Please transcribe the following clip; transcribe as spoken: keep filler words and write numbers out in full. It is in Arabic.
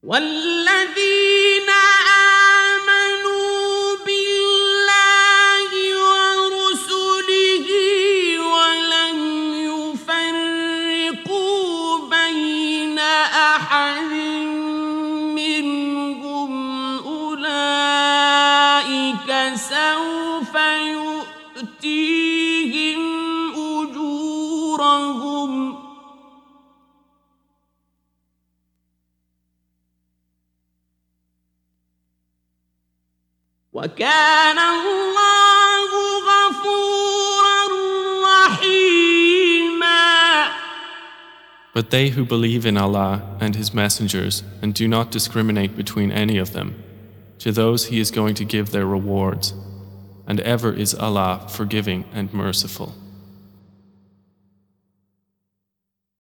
والذين آمنوا بالله ورسله ولم يفرقوا بين أحد منهم أولئك سوف يؤتيهم أجورهم وكان الله غفورا رحيما. But they who believe in Allah and His messengers and do not discriminate between any of them, to those He is going to give their rewards, and ever is Allah forgiving and merciful.